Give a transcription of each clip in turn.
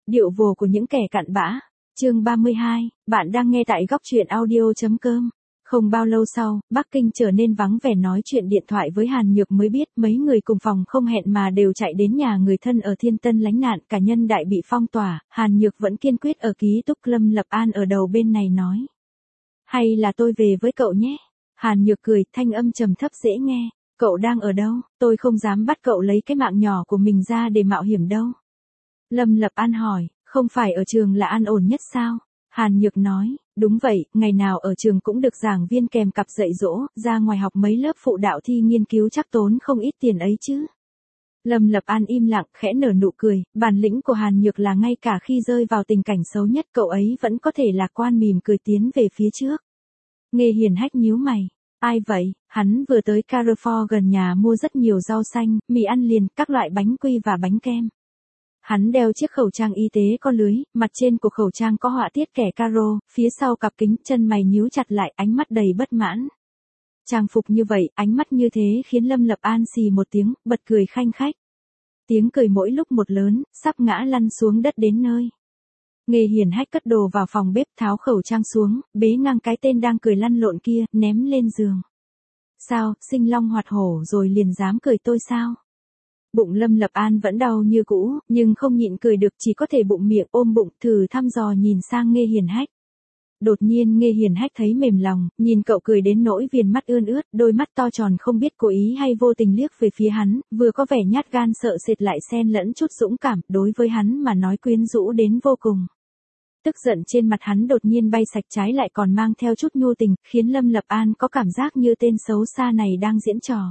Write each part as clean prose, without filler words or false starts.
Điệu vồ của những kẻ cặn bã. Chương 32, bạn đang nghe tại góc truyện audio.com. Không bao lâu sau, Bắc Kinh trở nên vắng vẻ, nói chuyện điện thoại với Hàn Nhược mới biết mấy người cùng phòng không hẹn mà đều chạy đến nhà người thân ở Thiên Tân lánh nạn, cả nhân đại bị phong tỏa. Hàn Nhược vẫn kiên quyết ở ký túc. Lâm Lập An ở đầu bên này nói. Hay là tôi về với cậu nhé. Hàn Nhược cười, thanh âm trầm thấp dễ nghe. Cậu đang ở đâu? Tôi không dám bắt cậu lấy cái mạng nhỏ của mình ra để mạo hiểm đâu. Lâm Lập An hỏi, không phải ở trường là an ổn nhất sao? Hàn Nhược nói, đúng vậy, ngày nào ở trường cũng được giảng viên kèm cặp dạy dỗ, ra ngoài học mấy lớp phụ đạo thi nghiên cứu chắc tốn không ít tiền ấy chứ. Lâm Lập An im lặng, khẽ nở nụ cười, bản lĩnh của Hàn Nhược là ngay cả khi rơi vào tình cảnh xấu nhất cậu ấy vẫn có thể lạc quan mỉm cười tiến về phía trước. Nghe Hiền Hách nhíu mày. Ai vậy? Hắn vừa tới Carrefour gần nhà mua rất nhiều rau xanh, mì ăn liền, các loại bánh quy và bánh kem. Hắn đeo chiếc khẩu trang y tế có lưới, mặt trên của khẩu trang có họa tiết kẻ caro, phía sau cặp kính, chân mày nhíu chặt lại, ánh mắt đầy bất mãn. Trang phục như vậy, ánh mắt như thế khiến Lâm Lập An xì một tiếng, bật cười khanh khách. Tiếng cười mỗi lúc một lớn, sắp ngã lăn xuống đất đến nơi. Nghe Hiền Hách cất đồ vào phòng bếp, tháo khẩu trang xuống, bế ngang cái tên đang cười lăn lộn kia, ném lên giường. Sao, sinh long hoạt hổ rồi liền dám cười tôi sao? Bụng Lâm Lập An vẫn đau như cũ, nhưng không nhịn cười được, chỉ có thể bụng miệng ôm bụng, thử thăm dò nhìn sang Nghe Hiền Hách. Đột nhiên Nghe Hiền Hách thấy mềm lòng, nhìn cậu cười đến nỗi viền mắt ươn ướt, đôi mắt to tròn không biết cố ý hay vô tình liếc về phía hắn, vừa có vẻ nhát gan sợ sệt lại xen lẫn chút dũng cảm, đối với hắn mà nói quyến rũ đến vô cùng. Tức giận trên mặt hắn đột nhiên bay sạch, trái lại còn mang theo chút nhu tình, khiến Lâm Lập An có cảm giác như tên xấu xa này đang diễn trò.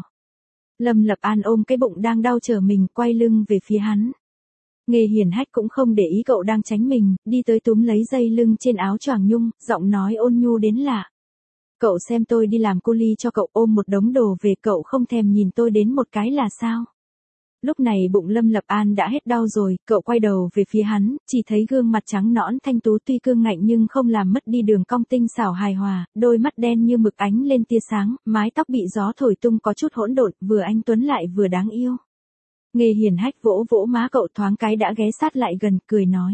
Lâm Lập An ôm cái bụng đang đau chờ mình, quay lưng về phía hắn. Nghe Hiền Hách cũng không để ý cậu đang tránh mình, đi tới túm lấy dây lưng trên áo choàng nhung, giọng nói ôn nhu đến lạ. Cậu xem tôi đi làm cu li cho cậu, ôm một đống đồ về, cậu không thèm nhìn tôi đến một cái là sao? Lúc này bụng Lâm Lập An đã hết đau rồi, cậu quay đầu về phía hắn, chỉ thấy gương mặt trắng nõn thanh tú tuy cương ngạnh nhưng không làm mất đi đường cong tinh xảo hài hòa, đôi mắt đen như mực ánh lên tia sáng, mái tóc bị gió thổi tung có chút hỗn độn, vừa anh tuấn lại vừa đáng yêu. Nghe Hiền Hách vỗ vỗ má cậu thoáng cái đã ghé sát lại gần, cười nói.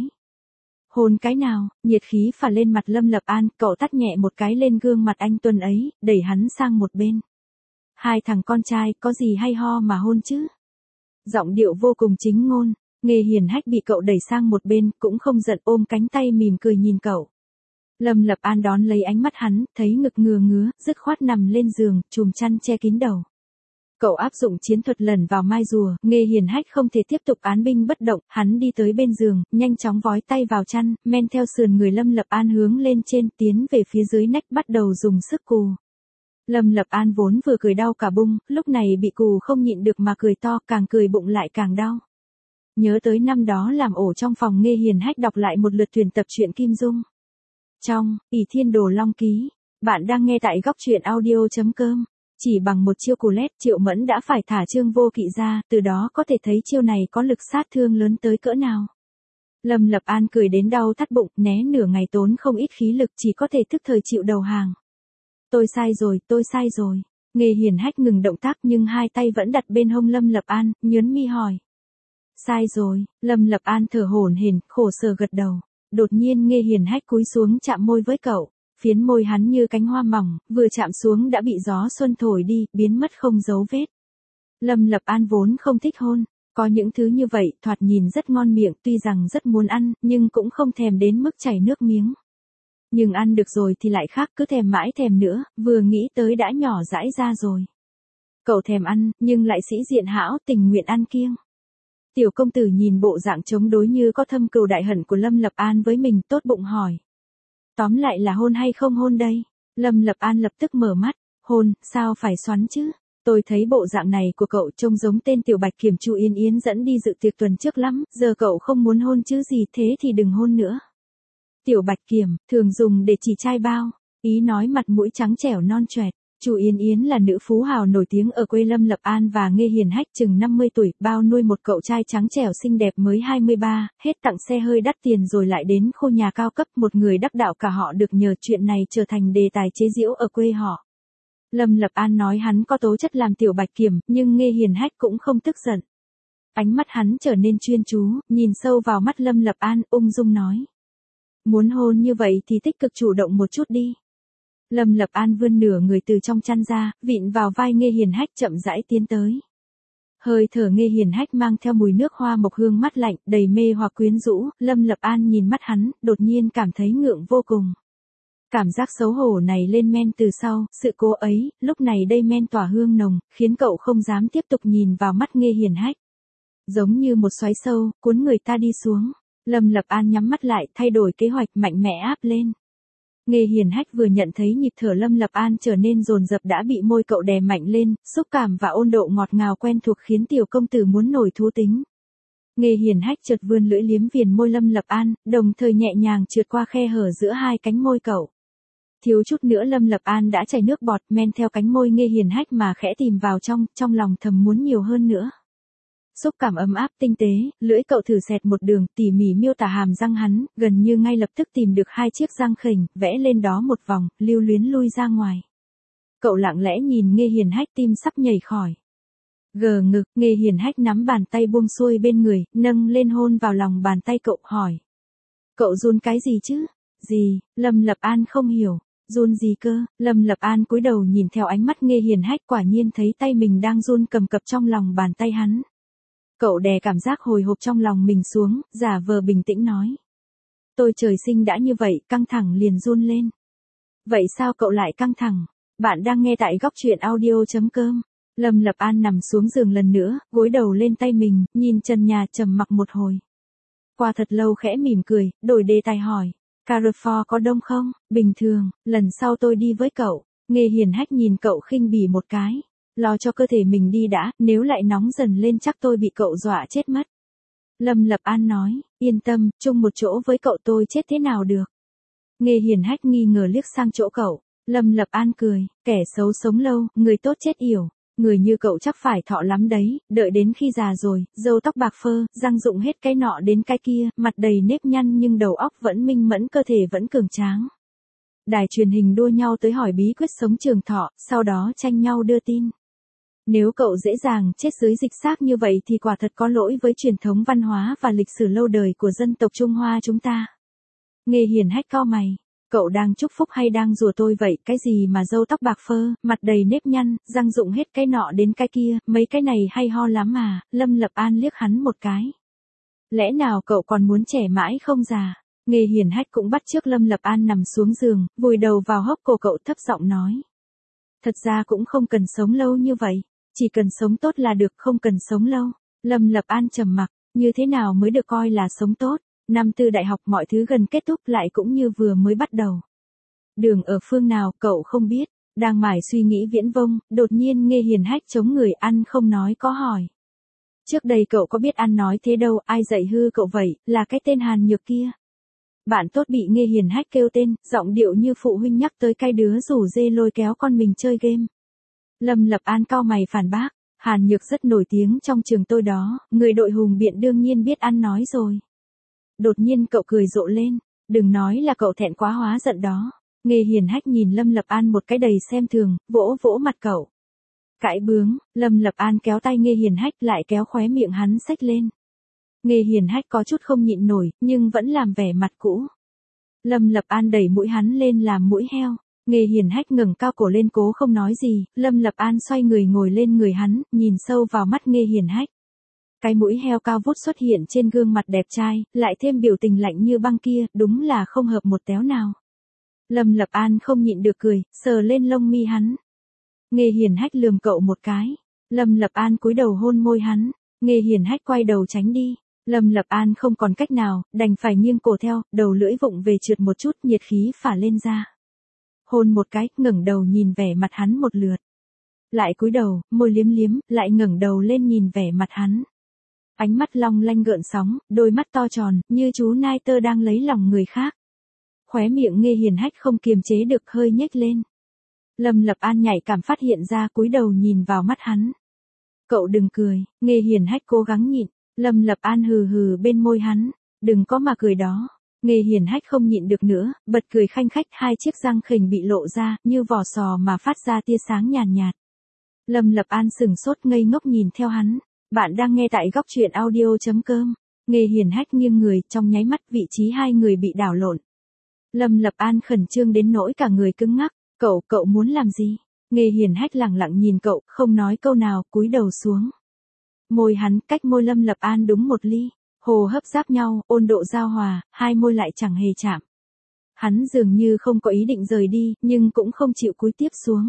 Hôn cái nào? Nhiệt khí phả lên mặt Lâm Lập An, cậu tát nhẹ một cái lên gương mặt anh tuấn ấy, đẩy hắn sang một bên. Hai thằng con trai, có gì hay ho mà hôn chứ? Giọng điệu vô cùng chính ngôn. Nghe Hiền Hách bị cậu đẩy sang một bên, cũng không giận, ôm cánh tay mỉm cười nhìn cậu. Lâm Lập An đón lấy ánh mắt hắn, thấy ngực ngừa ngứa, dứt khoát nằm lên giường, chùm chăn che kín đầu. Cậu áp dụng chiến thuật lẩn vào mai rùa, Nghe Hiền Hách không thể tiếp tục án binh bất động, hắn đi tới bên giường, nhanh chóng vói tay vào chăn, men theo sườn người Lâm Lập An hướng lên trên, tiến về phía dưới nách, bắt đầu dùng sức cù. Lâm Lập An vốn vừa cười đau cả bụng, lúc này bị cù không nhịn được mà cười to, càng cười bụng lại càng đau. Nhớ tới năm đó làm ổ trong phòng, Nghe Hiền Hách đọc lại một lượt tuyển tập truyện Kim Dung. Trong ỷ Thiên Đồ Long Ký, bạn đang nghe tại góc truyện audio.com. Chỉ bằng một chiêu cù lét, Triệu Mẫn đã phải thả Trương Vô Kỵ ra, từ đó có thể thấy chiêu này có lực sát thương lớn tới cỡ nào. Lâm Lập An cười đến đau thắt bụng, né nửa ngày tốn không ít khí lực, chỉ có thể thức thời chịu đầu hàng. Tôi sai rồi. Nghe Hiền Hách ngừng động tác nhưng hai tay vẫn đặt bên hông Lâm Lập An, nhớn mi hỏi. Sai rồi, Lâm Lập An thở hổn hển, khổ sở gật đầu. Đột nhiên Nghe Hiền Hách cúi xuống chạm môi với cậu. Phiến môi hắn như cánh hoa mỏng, vừa chạm xuống đã bị gió xuân thổi đi, biến mất không dấu vết. Lâm Lập An vốn không thích hôn. Có những thứ như vậy, thoạt nhìn rất ngon miệng, tuy rằng rất muốn ăn, nhưng cũng không thèm đến mức chảy nước miếng. Nhưng ăn được rồi thì lại khác, cứ thèm mãi thèm nữa, vừa nghĩ tới đã nhỏ dãi ra rồi. Cậu thèm ăn, nhưng lại sĩ diện hão, tình nguyện ăn kiêng. Tiểu công tử nhìn bộ dạng chống đối như có thâm cừu đại hận của Lâm Lập An với mình, tốt bụng hỏi. Tóm lại là hôn hay không hôn đây? Lâm Lập An lập tức mở mắt. Hôn, sao phải xoắn chứ? Tôi thấy bộ dạng này của cậu trông giống tên Tiểu Bạch Kiểm Chu Yên Yến dẫn đi dự tiệc tuần trước lắm, giờ cậu không muốn hôn chứ gì, thế thì đừng hôn nữa. Tiểu Bạch Kiểm, thường dùng để chỉ trai bao, ý nói mặt mũi trắng trẻo non choẹt. Chu Yên Yến là nữ phú hào nổi tiếng ở quê Lâm Lập An và Nghe Hiền Hách, chừng 50 tuổi, bao nuôi một cậu trai trắng trẻo xinh đẹp mới 23, hết tặng xe hơi đắt tiền rồi lại đến khu nhà cao cấp, một người đắc đạo cả họ được nhờ chuyện này trở thành đề tài chế giễu ở quê họ. Lâm Lập An nói hắn có tố chất làm Tiểu Bạch Kiểm, nhưng Nghe Hiền Hách cũng không tức giận. Ánh mắt hắn trở nên chuyên chú, nhìn sâu vào mắt Lâm Lập An, ung dung nói. Muốn hôn như vậy thì tích cực chủ động một chút đi. Lâm Lập An vươn nửa người từ trong chăn ra, vịn vào vai Nghê Hiền Hách chậm rãi tiến tới. Hơi thở Nghê Hiền Hách mang theo mùi nước hoa mộc hương mát lạnh, đầy mê hoặc quyến rũ, Lâm Lập An nhìn mắt hắn, đột nhiên cảm thấy ngượng vô cùng. Cảm giác xấu hổ này lên men từ sau, sự cố ấy, lúc này đây men tỏa hương nồng, khiến cậu không dám tiếp tục nhìn vào mắt Nghê Hiền Hách. Giống như một xoáy sâu, cuốn người ta đi xuống. Lâm Lập An nhắm mắt lại, thay đổi kế hoạch mạnh mẽ áp lên. Nghê Hiền Hách vừa nhận thấy nhịp thở Lâm Lập An trở nên dồn dập đã bị môi cậu đè mạnh lên, xúc cảm và ôn độ ngọt ngào quen thuộc khiến tiểu công tử muốn nổi thú tính. Nghê Hiền Hách chợt vươn lưỡi liếm viền môi Lâm Lập An, đồng thời nhẹ nhàng trượt qua khe hở giữa hai cánh môi cậu. Thiếu chút nữa Lâm Lập An đã chảy nước bọt men theo cánh môi Nghê Hiền Hách mà khẽ tìm vào trong lòng thầm muốn nhiều hơn nữa. Xúc cảm ấm áp tinh tế, lưỡi cậu thử xẹt một đường tỉ mỉ miêu tả hàm răng hắn, gần như ngay lập tức tìm được hai chiếc răng khểnh, vẽ lên đó một vòng, lưu luyến lui ra ngoài. Cậu lặng lẽ nhìn Nghê Hiền Hách tim sắp nhảy khỏi. Gờ ngực, Nghê Hiền Hách nắm bàn tay buông xuôi bên người, nâng lên hôn vào lòng bàn tay cậu hỏi. Cậu run cái gì chứ? Gì? Lâm Lập An không hiểu. Run gì cơ? Lâm Lập An cúi đầu nhìn theo ánh mắt Nghê Hiền Hách quả nhiên thấy tay mình đang run cầm cập trong lòng bàn tay hắn. Cậu đè cảm giác hồi hộp trong lòng mình xuống, giả vờ bình tĩnh nói. Tôi trời sinh đã như vậy, căng thẳng liền run lên. Vậy sao cậu lại căng thẳng? Bạn đang nghe tại góc truyện audio.com. Lâm Lập An nằm xuống giường lần nữa, gối đầu lên tay mình, nhìn trần nhà trầm mặc một hồi. Qua thật lâu khẽ mỉm cười, đổi đề tài hỏi. Carrefour có đông không? Bình thường, lần sau tôi đi với cậu. Nghê Hiền Hách nhìn cậu khinh bỉ một cái. Lo cho cơ thể mình đi đã, nếu lại nóng dần lên chắc tôi bị cậu dọa chết mất. Lâm Lập An nói, yên tâm, chung một chỗ với cậu tôi chết thế nào được. Nghê Hiền Hách nghi ngờ liếc sang chỗ cậu. Lâm Lập An cười, kẻ xấu sống lâu, người tốt chết yểu. Người như cậu chắc phải thọ lắm đấy, đợi đến khi già rồi, râu tóc bạc phơ, răng rụng hết cái nọ đến cái kia, mặt đầy nếp nhăn nhưng đầu óc vẫn minh mẫn, cơ thể vẫn cường tráng. Đài truyền hình đua nhau tới hỏi bí quyết sống trường thọ, sau đó tranh nhau đưa tin. Nếu cậu dễ dàng chết dưới dịch xác như vậy thì quả thật có lỗi với truyền thống văn hóa và lịch sử lâu đời của dân tộc Trung Hoa chúng ta. Nghê Hiền Hách cau mày. Cậu đang chúc phúc hay đang rủa tôi vậy? Cái gì mà râu tóc bạc phơ, mặt đầy nếp nhăn, răng rụng hết cái nọ đến cái kia, mấy cái này hay ho lắm mà. Lâm Lập An liếc hắn một cái. Lẽ nào cậu còn muốn trẻ mãi không già? Nghê Hiền Hách cũng bắt chước Lâm Lập An nằm xuống giường, vùi đầu vào hốc cổ cậu thấp giọng nói. Thật ra cũng không cần sống lâu như vậy, chỉ cần sống tốt là được, không cần sống lâu. Lâm Lập An trầm mặc, như thế nào mới được coi là sống tốt? Năm tư đại học mọi thứ gần kết thúc lại cũng như vừa mới bắt đầu. Đường ở phương nào cậu không biết, đang mải suy nghĩ viễn vông, đột nhiên Nghê Hiền Hách chống người ăn không nói có hỏi. Trước đây cậu có biết ăn nói thế đâu, ai dạy hư cậu vậy, là cái tên Hàn Nhược kia. Bạn tốt bị Nghê Hiền Hách kêu tên, giọng điệu như phụ huynh nhắc tới cái đứa rủ dê lôi kéo con mình chơi game. Lâm Lập An cau mày phản bác, Hàn Nhược rất nổi tiếng trong trường tôi đó, người đội hùng biện đương nhiên biết ăn nói rồi. Đột nhiên cậu cười rộ lên, đừng nói là cậu thẹn quá hóa giận đó. Nghê Hiền Hách nhìn Lâm Lập An một cái đầy xem thường, vỗ vỗ mặt cậu. Cãi bướng, Lâm Lập An kéo tay Nghê Hiền Hách lại kéo khóe miệng hắn xách lên. Nghê Hiền Hách có chút không nhịn nổi, nhưng vẫn làm vẻ mặt cũ. Lâm Lập An đẩy mũi hắn lên làm mũi heo. Nghê Hiền Hách ngẩng cao cổ lên cố không nói gì, Lâm Lập An xoay người ngồi lên người hắn, nhìn sâu vào mắt Nghê Hiền Hách. Cái mũi heo cao vút xuất hiện trên gương mặt đẹp trai, lại thêm biểu tình lạnh như băng kia, đúng là không hợp một téo nào. Lâm Lập An không nhịn được cười, sờ lên lông mi hắn. Nghê Hiền Hách lườm cậu một cái. Lâm Lập An cúi đầu hôn môi hắn. Nghê Hiền Hách quay đầu tránh đi. Lâm Lập An không còn cách nào, đành phải nghiêng cổ theo, đầu lưỡi vụng về trượt một chút, nhiệt khí phả lên ra. Hôn một cái, ngẩng đầu nhìn vẻ mặt hắn một lượt. Lại cúi đầu, môi liếm liếm, lại ngẩng đầu lên nhìn vẻ mặt hắn. Ánh mắt long lanh gợn sóng, đôi mắt to tròn, như chú nai tơ đang lấy lòng người khác. Khóe miệng Nghê Hiền Hách không kiềm chế được hơi nhếch lên. Lâm Lập An nhạy cảm phát hiện ra, cúi đầu nhìn vào mắt hắn. Cậu đừng cười, Nghê Hiền Hách cố gắng nhịn. Lâm Lập An hừ hừ bên môi hắn. Đừng có mà cười đó. Nghê Hiền Hách không nhịn được nữa, bật cười khanh khách, hai chiếc răng khểnh bị lộ ra, như vỏ sò mà phát ra tia sáng nhàn nhạt. Lâm Lập An sừng sốt ngây ngốc nhìn theo hắn. Bạn đang nghe tại góc truyện audio.com. Nghê Hiền Hách nghiêng người, trong nháy mắt vị trí hai người bị đảo lộn. Lâm Lập An khẩn trương đến nỗi cả người cứng ngắc. Cậu muốn làm gì? Nghê Hiền Hách lẳng lặng nhìn cậu, không nói câu nào, cúi đầu xuống. Môi hắn cách môi Lâm Lập An đúng một ly. Hồ hấp giáp nhau, ôn độ giao hòa, hai môi lại chẳng hề chạm. Hắn dường như không có ý định rời đi, nhưng cũng không chịu cúi tiếp xuống.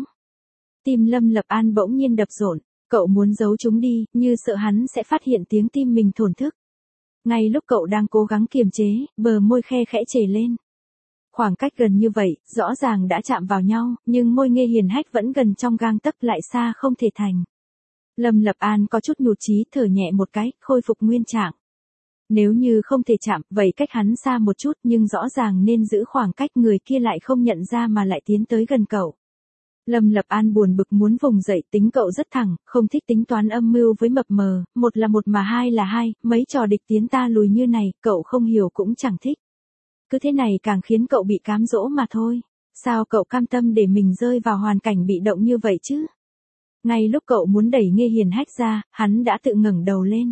Tim Lâm Lập An bỗng nhiên đập rộn. Cậu muốn giấu chúng đi, như sợ hắn sẽ phát hiện tiếng tim mình thổn thức. Ngay lúc cậu đang cố gắng kiềm chế, bờ môi khe khẽ trề lên. Khoảng cách gần như vậy, rõ ràng đã chạm vào nhau, nhưng môi Nghê Hiền Hách vẫn gần trong gang tấc, lại xa không thể thành. Lâm Lập An có chút nhụt chí, thở nhẹ một cái, khôi phục nguyên trạng. Nếu như không thể chạm, vậy cách hắn xa một chút, nhưng rõ ràng nên giữ khoảng cách, người kia lại không nhận ra mà lại tiến tới gần cậu. Lâm Lập An buồn bực muốn vùng dậy, tính cậu rất thẳng, không thích tính toán âm mưu với mập mờ, một là một mà hai là hai, mấy trò địch tiến ta lùi như này, cậu không hiểu cũng chẳng thích. Cứ thế này càng khiến cậu bị cám dỗ mà thôi. Sao cậu cam tâm để mình rơi vào hoàn cảnh bị động như vậy chứ? Ngay lúc cậu muốn đẩy Nghê Hiền Hách ra, hắn đã tự ngẩng đầu lên.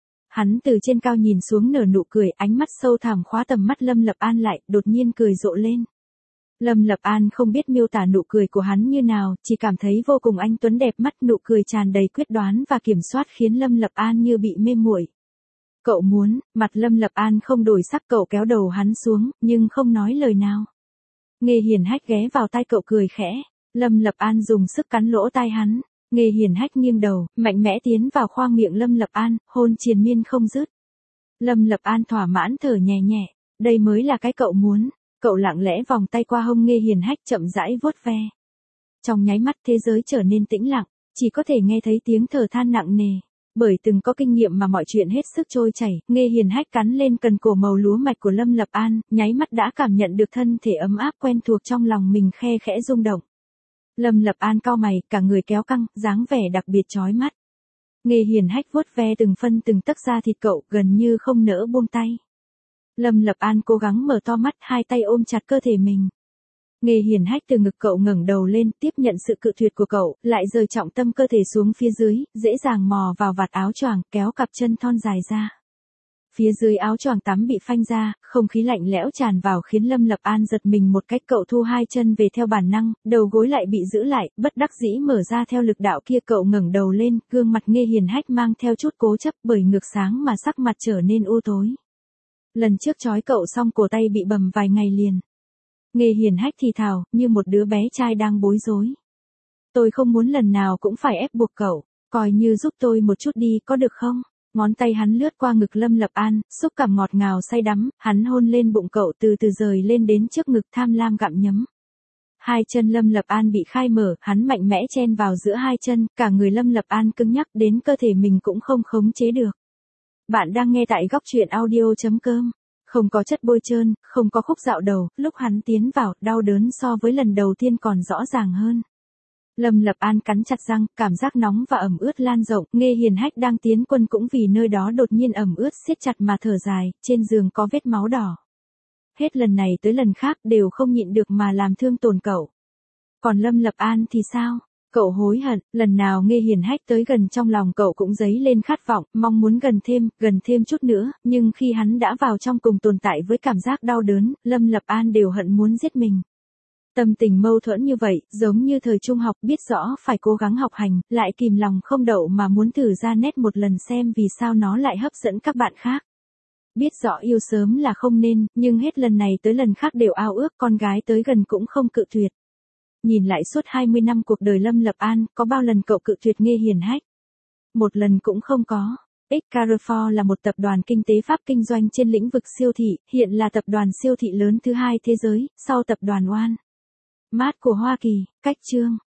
Hắn từ trên cao nhìn xuống nở nụ cười, ánh mắt sâu thẳm khóa tầm mắt Lâm Lập An lại, đột nhiên cười rộ lên. Lâm Lập An không biết miêu tả nụ cười của hắn như nào, chỉ cảm thấy vô cùng anh tuấn đẹp mắt, nụ cười tràn đầy quyết đoán và kiểm soát khiến Lâm Lập An như bị mê muội. Cậu muốn, mặt Lâm Lập An không đổi sắc, cậu kéo đầu hắn xuống, nhưng không nói lời nào. Nghê Hiền Hách ghé vào tai cậu cười khẽ, Lâm Lập An dùng sức cắn lỗ tai hắn. Nghê Hiền Hách nghiêng đầu, mạnh mẽ tiến vào khoang miệng Lâm Lập An, hôn triền miên không dứt. Lâm Lập An thỏa mãn thở nhẹ nhẹ, đây mới là cái cậu muốn. Cậu lặng lẽ vòng tay qua hông Nghê Hiền Hách, chậm rãi vuốt ve. Trong nháy mắt thế giới trở nên tĩnh lặng, chỉ có thể nghe thấy tiếng thở than nặng nề. Bởi từng có kinh nghiệm mà mọi chuyện hết sức trôi chảy, Nghê Hiền Hách cắn lên cần cổ màu lúa mạch của Lâm Lập An, nháy mắt đã cảm nhận được thân thể ấm áp quen thuộc trong lòng mình khe khẽ rung động. Lâm Lập An cau mày, cả người kéo căng, dáng vẻ đặc biệt chói mắt. Nghê Hiền Hách vuốt ve từng phân từng tấc da thịt cậu, gần như không nỡ buông tay. Lâm Lập An cố gắng mở to mắt, hai tay ôm chặt cơ thể mình. Nghê Hiền Hách từ ngực cậu ngẩng đầu lên, tiếp nhận sự cự tuyệt của cậu, lại rời trọng tâm cơ thể xuống phía dưới, dễ dàng mò vào vạt áo choàng, kéo cặp chân thon dài ra. Phía dưới áo choàng tắm bị phanh ra, không khí lạnh lẽo tràn vào khiến Lâm Lập An giật mình một cách, cậu thu hai chân về theo bản năng, đầu gối lại bị giữ lại, bất đắc dĩ mở ra theo lực đạo kia, cậu ngẩng đầu lên, gương mặt Nghê Hiền Hách mang theo chút cố chấp, bởi ngược sáng mà sắc mặt trở nên u tối. Lần trước trói cậu xong cổ tay bị bầm vài ngày liền. Nghê Hiền Hách thì thào, như một đứa bé trai đang bối rối. Tôi không muốn lần nào cũng phải ép buộc cậu, coi như giúp tôi một chút đi, có được không? Ngón tay hắn lướt qua ngực Lâm Lập An, xúc cảm ngọt ngào say đắm, hắn hôn lên bụng cậu, từ từ rời lên đến trước ngực, tham lam gặm nhấm. Hai chân Lâm Lập An bị khai mở, hắn mạnh mẽ chen vào giữa hai chân, cả người Lâm Lập An cứng nhắc đến cơ thể mình cũng không khống chế được. Bạn đang nghe tại góc truyện audio.com. Không có chất bôi trơn, không có khúc dạo đầu, lúc hắn tiến vào, đau đớn so với lần đầu tiên còn rõ ràng hơn. Lâm Lập An cắn chặt răng, cảm giác nóng và ẩm ướt lan rộng, Nghê Hiền Hách đang tiến quân cũng vì nơi đó đột nhiên ẩm ướt siết chặt mà thở dài, trên giường có vết máu đỏ. Hết lần này tới lần khác đều không nhịn được mà làm thương tổn cậu. Còn Lâm Lập An thì sao? Cậu hối hận, lần nào Nghê Hiền Hách tới gần trong lòng cậu cũng dấy lên khát vọng, mong muốn gần thêm chút nữa, nhưng khi hắn đã vào trong cùng tồn tại với cảm giác đau đớn, Lâm Lập An đều hận muốn giết mình. Tâm tình mâu thuẫn như vậy, giống như thời trung học, biết rõ phải cố gắng học hành, lại kìm lòng không đậu mà muốn thử ra nét một lần xem vì sao nó lại hấp dẫn các bạn khác. Biết rõ yêu sớm là không nên, nhưng hết lần này tới lần khác đều ao ước con gái tới gần cũng không cự tuyệt. Nhìn lại suốt 20 năm cuộc đời Lâm Lập An, có bao lần cậu cự tuyệt Nghê Hiền Hách? Một lần cũng không có. Carrefour là một tập đoàn kinh tế Pháp kinh doanh trên lĩnh vực siêu thị, hiện là tập đoàn siêu thị lớn thứ hai thế giới, sau tập đoàn Walmart của Hoa Kỳ. Cách chương